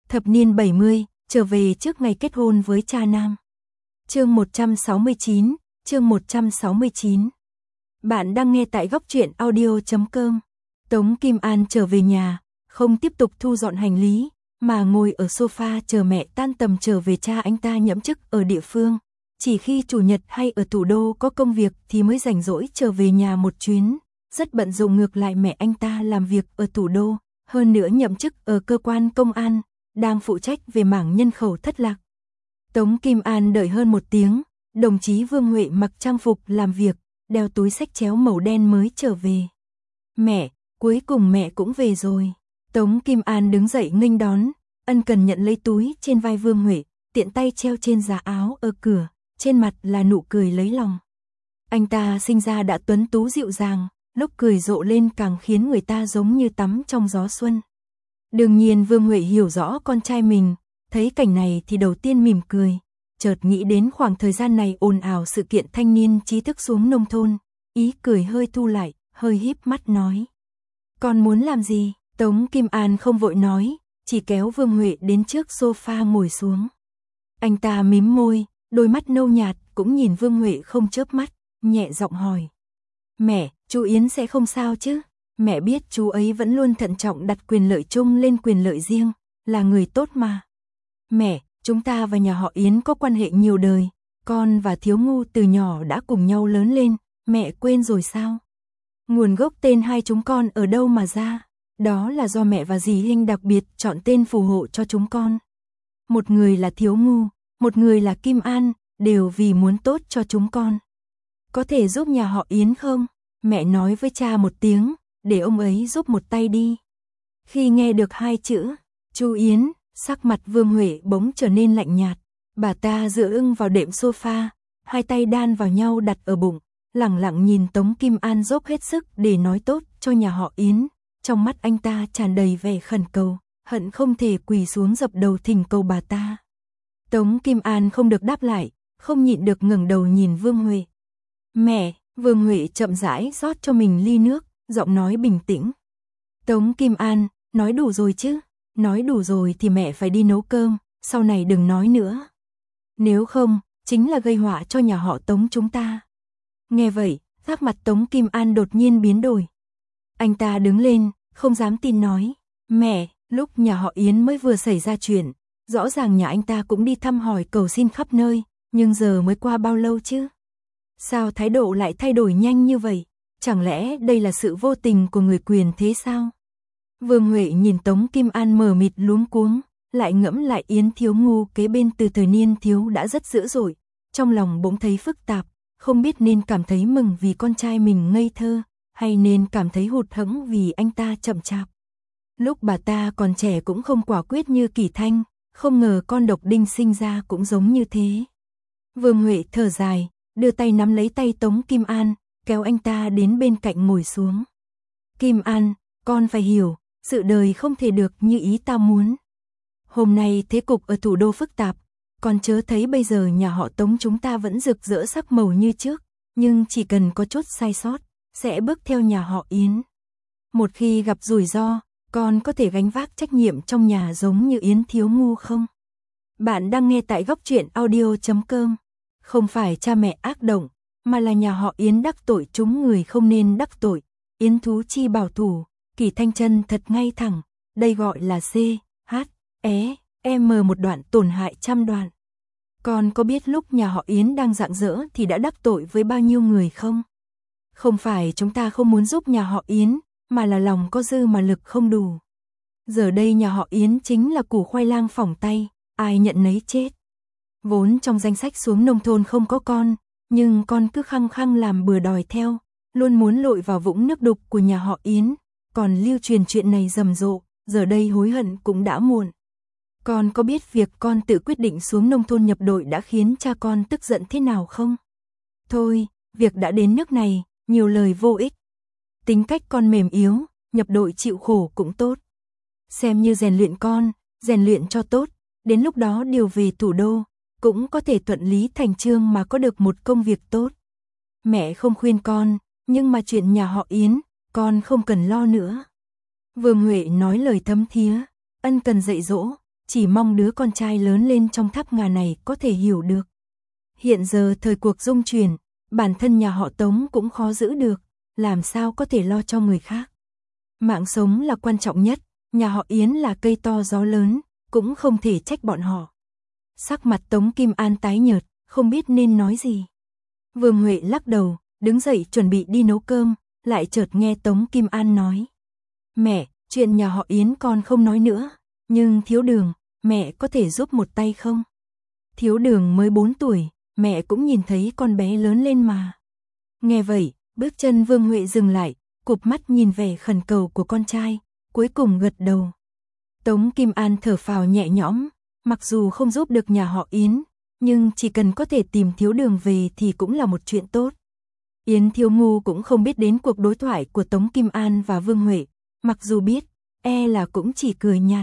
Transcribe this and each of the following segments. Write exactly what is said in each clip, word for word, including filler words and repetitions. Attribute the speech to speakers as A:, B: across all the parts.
A: Thập niên bảy mươi, trở về trước ngày kết hôn với cha nam. Chương một trăm sáu mươi chín, chương một trăm sáu mươi chín. Bạn đang nghe tại góc truyện audio chấm com. Tống Kim An trở về nhà, không tiếp tục thu dọn hành lý, mà ngồi ở sofa chờ mẹ tan tầm trở về. Cha anh ta nhậm chức ở địa phương, chỉ khi chủ nhật hay ở thủ đô có công việc thì mới rảnh rỗi trở về nhà một chuyến, rất bận rộn. Ngược lại mẹ anh ta làm việc ở thủ đô, hơn nữa nhậm chức ở cơ quan công an, đang phụ trách về mảng nhân khẩu thất lạc. Tống Kim An đợi hơn một tiếng, đồng chí Vương Huệ mặc trang phục làm việc, đeo túi xách chéo màu đen mới trở về. Mẹ, cuối cùng mẹ cũng về rồi. Tống Kim An đứng dậy nghênh đón, ân cần nhận lấy túi trên vai Vương Huệ, tiện tay treo trên giá áo ở cửa, trên mặt là nụ cười lấy lòng. Anh ta sinh ra đã tuấn tú dịu dàng, lúc cười rộ lên càng khiến người ta giống như tắm trong gió xuân. Đương nhiên Vương Huệ hiểu rõ con trai mình, thấy cảnh này thì đầu tiên mỉm cười, chợt nghĩ đến khoảng thời gian này ồn ào sự kiện thanh niên trí thức xuống nông thôn, ý cười hơi thu lại, hơi híp mắt nói. Con muốn làm gì? Tống Kim An không vội nói, chỉ kéo Vương Huệ đến trước sofa ngồi xuống. Anh ta mím môi, đôi mắt nâu nhạt cũng nhìn Vương Huệ không chớp mắt, nhẹ giọng hỏi. Mẹ, chú Yến sẽ không sao chứ? Mẹ biết chú ấy vẫn luôn thận trọng đặt quyền lợi chung lên quyền lợi riêng, là người tốt mà. Mẹ, chúng ta và nhà họ Yến có quan hệ nhiều đời, con và Thiếu Ngu từ nhỏ đã cùng nhau lớn lên, mẹ quên rồi sao? Nguồn gốc tên hai chúng con ở đâu mà ra? Đó là do mẹ và dì Hinh đặc biệt chọn tên phù hộ cho chúng con. Một người là Thiếu Ngu, một người là Kim An, đều vì muốn tốt cho chúng con. Có thể giúp nhà họ Yến không? Mẹ nói với cha một tiếng, để ông ấy giúp một tay đi. Khi nghe được hai chữ, chú Yến, sắc mặt Vương Huệ bỗng trở nên lạnh nhạt. Bà ta dựa ưng vào đệm sofa, hai tay đan vào nhau đặt ở bụng, lẳng lặng nhìn Tống Kim An dốc hết sức để nói tốt cho nhà họ Yến. Trong mắt anh ta tràn đầy vẻ khẩn cầu, hận không thể quỳ xuống dập đầu thỉnh cầu bà ta. Tống Kim An không được đáp lại, không nhịn được ngẩng đầu nhìn Vương Huệ. Mẹ, Vương Huệ chậm rãi rót cho mình ly nước, giọng nói bình tĩnh. Tống Kim An, nói đủ rồi chứ? Nói đủ rồi thì mẹ phải đi nấu cơm, sau này đừng nói nữa. Nếu không, chính là gây họa cho nhà họ Tống chúng ta. Nghe vậy, sắc mặt Tống Kim An đột nhiên biến đổi. Anh ta đứng lên, không dám tin nói. Mẹ, lúc nhà họ Yến mới vừa xảy ra chuyện, rõ ràng nhà anh ta cũng đi thăm hỏi cầu xin khắp nơi, nhưng giờ mới qua bao lâu chứ? Sao thái độ lại thay đổi nhanh như vậy? Chẳng lẽ đây là sự vô tình của người quyền thế sao? Vương Huệ nhìn Tống Kim An mờ mịt luống cuống, lại ngẫm lại Yến Thiếu Ngu kế bên từ thời niên thiếu đã rất dữ dội, trong lòng bỗng thấy phức tạp, không biết nên cảm thấy mừng vì con trai mình ngây thơ, hay nên cảm thấy hụt hẫng vì anh ta chậm chạp. Lúc bà ta còn trẻ cũng không quả quyết như Kỳ Thanh, không ngờ con độc đinh sinh ra cũng giống như thế. Vương Huệ thở dài, đưa tay nắm lấy tay Tống Kim An, kéo anh ta đến bên cạnh ngồi xuống. Kim An, con phải hiểu, sự đời không thể được như ý ta muốn. Hôm nay thế cục ở thủ đô phức tạp, con chớ thấy bây giờ nhà họ Tống chúng ta vẫn rực rỡ sắc màu như trước, nhưng chỉ cần có chút sai sót, sẽ bước theo nhà họ Yến. Một khi gặp rủi ro, con có thể gánh vác trách nhiệm trong nhà giống như Yến Thiếu Ngu không? Bạn đang nghe tại góc truyện audio chấm com. Không phải cha mẹ ác động, mà là nhà họ Yến đắc tội chúng người không nên đắc tội. Yến Thú Chi bảo thủ, Kỳ Thanh chân thật ngay thẳng, đây gọi là C, H, E, M một đoạn tổn hại trăm đoạn. Con có biết lúc nhà họ Yến đang rạng rỡ thì đã đắc tội với bao nhiêu người không? Không phải chúng ta không muốn giúp nhà họ Yến, mà là lòng có dư mà lực không đủ. Giờ đây nhà họ Yến chính là củ khoai lang phỏng tay, ai nhận nấy chết. Vốn trong danh sách xuống nông thôn không có con, nhưng con cứ khăng khăng làm bừa đòi theo, luôn muốn lội vào vũng nước đục của nhà họ Yến, còn lưu truyền chuyện này rầm rộ, giờ đây hối hận cũng đã muộn. Con có biết việc con tự quyết định xuống nông thôn nhập đội đã khiến cha con tức giận thế nào không? Thôi, việc đã đến nước này, nhiều lời vô ích. Tính cách con mềm yếu, nhập đội chịu khổ cũng tốt. Xem như rèn luyện con, rèn luyện cho tốt, đến lúc đó điều về thủ đô, cũng có thể thuận lý thành chương mà có được một công việc tốt. Mẹ không khuyên con, nhưng mà chuyện nhà họ Yến, con không cần lo nữa. Vương Huệ nói lời thấm thía, ân cần dạy dỗ, chỉ mong đứa con trai lớn lên trong tháp ngà này có thể hiểu được. Hiện giờ thời cuộc dung chuyển, bản thân nhà họ Tống cũng khó giữ được, làm sao có thể lo cho người khác. Mạng sống là quan trọng nhất, nhà họ Yến là cây to gió lớn, cũng không thể trách bọn họ. Sắc mặt Tống Kim An tái nhợt, không biết nên nói gì. Vương Huệ lắc đầu, đứng dậy chuẩn bị đi nấu cơm, lại chợt nghe Tống Kim An nói. Mẹ, chuyện nhà họ Yến con không nói nữa, nhưng Thiếu Đường, mẹ có thể giúp một tay không? Thiếu Đường mới bốn tuổi, mẹ cũng nhìn thấy con bé lớn lên mà. Nghe vậy, bước chân Vương Huệ dừng lại, cụp mắt nhìn vẻ khẩn cầu của con trai, cuối cùng gật đầu. Tống Kim An thở phào nhẹ nhõm, mặc dù không giúp được nhà họ Yến, nhưng chỉ cần có thể tìm Thiếu Đường về thì cũng là một chuyện tốt. Yến Thiếu Ngu cũng không biết đến cuộc đối thoại của Tống Kim An và Vương Huệ, mặc dù biết, e là cũng chỉ cười nhạt.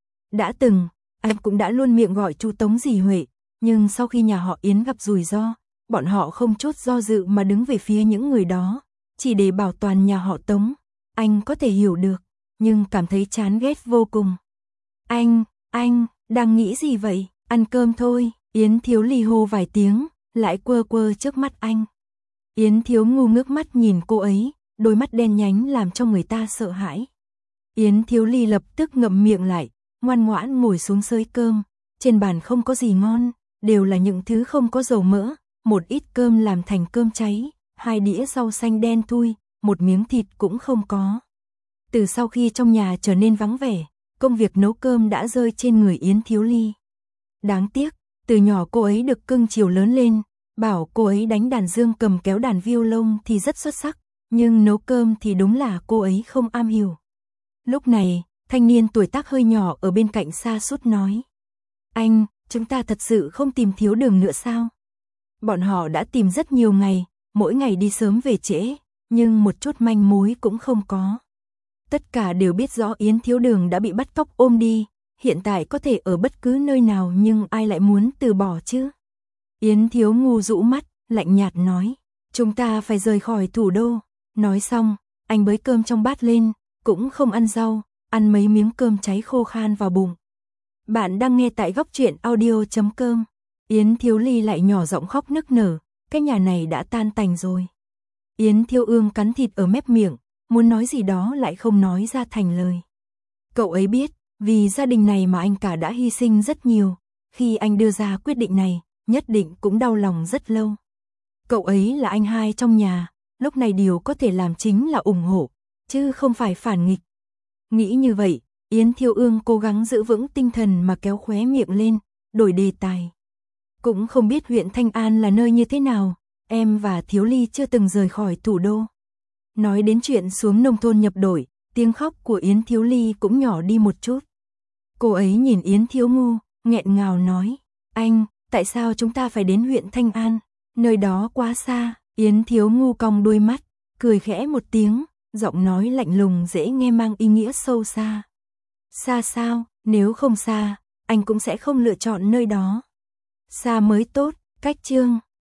A: Đã từng, anh cũng đã luôn miệng gọi chú Tống dì Huệ, nhưng sau khi nhà họ Yến gặp rủi ro, bọn họ không chút do dự mà đứng về phía những người đó, chỉ để bảo toàn nhà họ Tống. Anh có thể hiểu được, nhưng cảm thấy chán ghét vô cùng. Anh, anh, đang nghĩ gì vậy? Ăn cơm thôi. Yến Thiếu Ly hô vài tiếng, lại quơ quơ trước mắt anh. Yến Thiếu Ngu ngước mắt nhìn cô ấy, đôi mắt đen nhánh làm cho người ta sợ hãi. Yến Thiếu Ly lập tức ngậm miệng lại, ngoan ngoãn ngồi xuống xới cơm. Trên bàn không có gì ngon, đều là những thứ không có dầu mỡ, một ít cơm làm thành cơm cháy, hai đĩa rau xanh đen thui, một miếng thịt cũng không có. Từ sau khi trong nhà trở nên vắng vẻ, công việc nấu cơm đã rơi trên người Yến Thiếu Ly. Đáng tiếc, từ nhỏ cô ấy được cưng chiều lớn lên, bảo cô ấy đánh đàn dương cầm kéo đàn violon thì rất xuất sắc, nhưng nấu cơm thì đúng là cô ấy không am hiểu. Lúc này, thanh niên tuổi tác hơi nhỏ ở bên cạnh sa sút nói. Anh, chúng ta thật sự không tìm Thiếu Đường nữa sao? Bọn họ đã tìm rất nhiều ngày, mỗi ngày đi sớm về trễ, nhưng một chút manh mối cũng không có. Tất cả đều biết rõ Yến Thiếu Đường đã bị bắt cóc ôm đi, hiện tại có thể ở bất cứ nơi nào nhưng ai lại muốn từ bỏ chứ? Yến Thiếu Ngu rũ mắt, lạnh nhạt nói, chúng ta phải rời khỏi thủ đô. Nói xong, anh bới cơm trong bát lên, cũng không ăn rau, ăn mấy miếng cơm cháy khô khan vào bụng. Bạn đang nghe tại góc truyện audio chấm com. Yến Thiếu Ly lại nhỏ giọng khóc nức nở, cái nhà này đã tan tành rồi. Yến Thiếu Ương cắn thịt ở mép miệng, muốn nói gì đó lại không nói ra thành lời. Cậu ấy biết, vì gia đình này mà anh cả đã hy sinh rất nhiều, khi anh đưa ra quyết định này, nhất định cũng đau lòng rất lâu. Cậu ấy là anh hai trong nhà, lúc này điều có thể làm chính là ủng hộ, chứ không phải phản nghịch. Nghĩ như vậy, Yến Thiếu Ương cố gắng giữ vững tinh thần mà kéo khóe miệng lên, đổi đề tài. Cũng không biết huyện Thanh An là nơi như thế nào, em và Thiếu Ly chưa từng rời khỏi thủ đô. Nói đến chuyện xuống nông thôn nhập đội, tiếng khóc của Yến Thiếu Ly cũng nhỏ đi một chút. Cô ấy nhìn Yến Thiếu Ngu, nghẹn ngào nói, anh, tại sao chúng ta phải đến huyện Thanh An, nơi đó quá xa. Yến Thiếu Ngu cong đôi mắt, cười khẽ một tiếng, giọng nói lạnh lùng dễ nghe mang ý nghĩa sâu xa. Xa sao, nếu không xa, anh cũng sẽ không lựa chọn nơi đó. Xa mới tốt, cách chương.